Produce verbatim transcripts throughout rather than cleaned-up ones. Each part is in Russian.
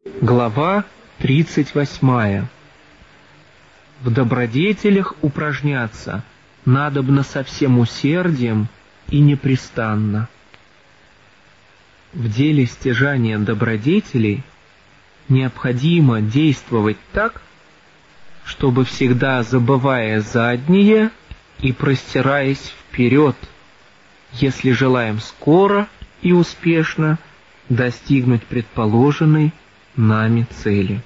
Глава тридцать восьмая. В добродетелях упражняться надобно со всем усердием и непрестанно. В деле стяжания добродетелей необходимо действовать так, чтобы всегда забывая заднее и простираясь вперед, если желаем скоро и успешно достигнуть предположенной нами цели.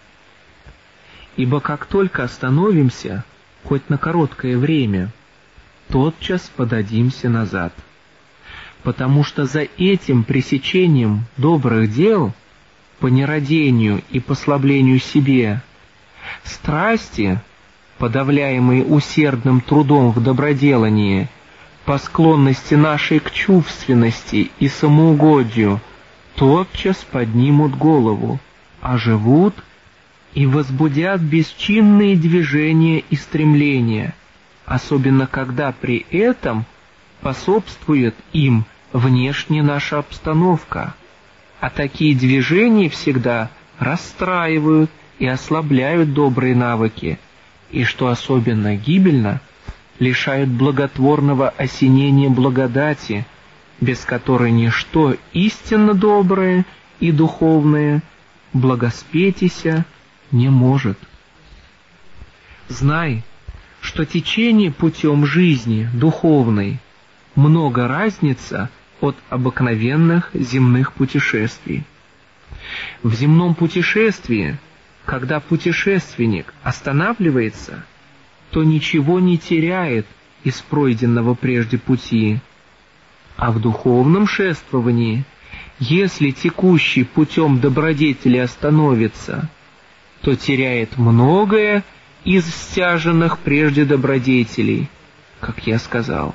Ибо как только остановимся, хоть на короткое время, тотчас подадимся назад, потому что за этим пресечением добрых дел, по нерадению и послаблению себе, страсти, подавляемые усердным трудом в доброделании, по склонности нашей к чувственности и самоугодию, тотчас поднимут голову, оживут и возбудят бесчинные движения и стремления, особенно когда при этом способствует им внешне наша обстановка, а такие движения всегда расстраивают и ослабляют добрые навыки, и, что особенно гибельно, лишают благотворного осенения благодати, без которой ничто истинно доброе и духовное благоспетися не может. Знай, что течение путем жизни духовной много разница от обыкновенных земных путешествий. В земном путешествии, когда путешественник останавливается, то ничего не теряет из пройденного прежде пути, а в духовном шествовании, если текущий путем добродетели остановится, то теряет многое из стяженных прежде добродетелей, как я сказал.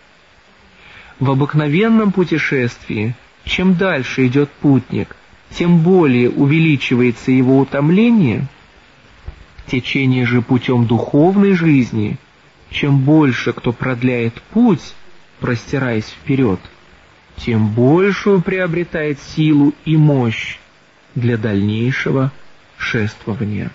В обыкновенном путешествии, чем дальше идет путник, тем более увеличивается его утомление. Течение же путем духовной жизни, чем больше кто продляет путь, простираясь вперед, тем большую приобретает силу и мощь для дальнейшего шествования.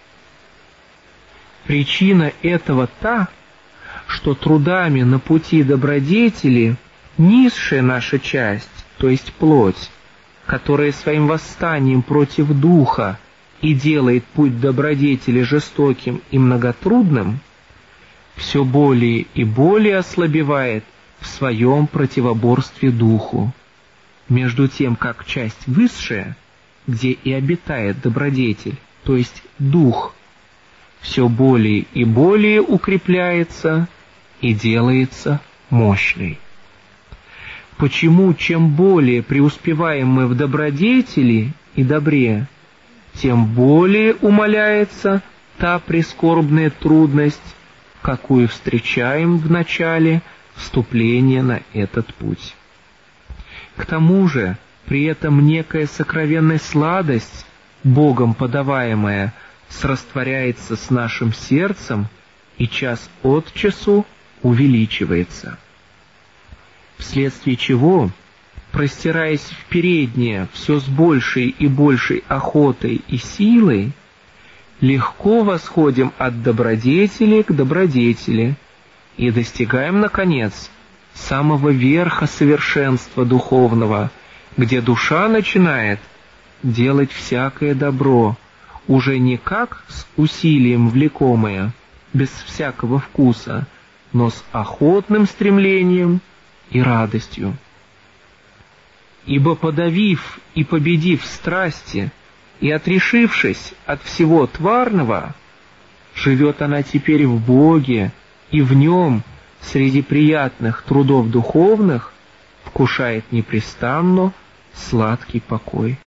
Причина этого та, что трудами на пути добродетели низшая наша часть, то есть плоть, которая своим восстанием против духа и делает путь добродетели жестоким и многотрудным, все более и более ослабевает в своем противоборстве духу, между тем как часть высшая, где и обитает добродетель, то есть дух, все более и более укрепляется и делается мощной. Почему чем более преуспеваем мы в добродетели и добре, тем более умаляется та прискорбная трудность, какую встречаем в начале вступления на этот путь. К тому же, при этом некая сокровенная сладость, Богом подаваемая, срастворяется с нашим сердцем и час от часу увеличивается. Вследствие чего, простираясь в переднее все с большей и большей охотой и силой, легко восходим от добродетели к добродетели и достигаем, наконец, самого верха совершенства духовного, где душа начинает делать всякое добро, уже не как с усилием влекомое, без всякого вкуса, но с охотным стремлением и радостью. Ибо подавив и победив страсти и отрешившись от всего тварного, живет она теперь в Боге, и в Нем, среди приятных трудов духовных, вкушает непрестанно сладкий покой.